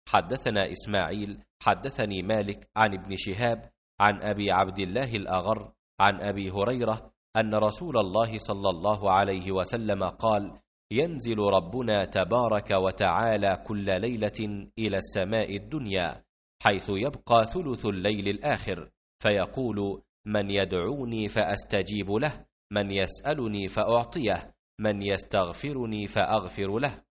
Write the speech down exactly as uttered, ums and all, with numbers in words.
حدثنا إسماعيل حدثني مالك عن ابن شهاب عن أبي عبد الله الأغر عن أبي هريرة أن رسول الله صلى الله عليه وسلم قال: ينزل ربنا تبارك وتعالى كل ليلة إلى السماء الدنيا حيث يبقى ثلث الليل الآخر، فيقول: من يدعوني فأستجيب له، من يسألني فأعطيه، من يستغفرني فأغفر له.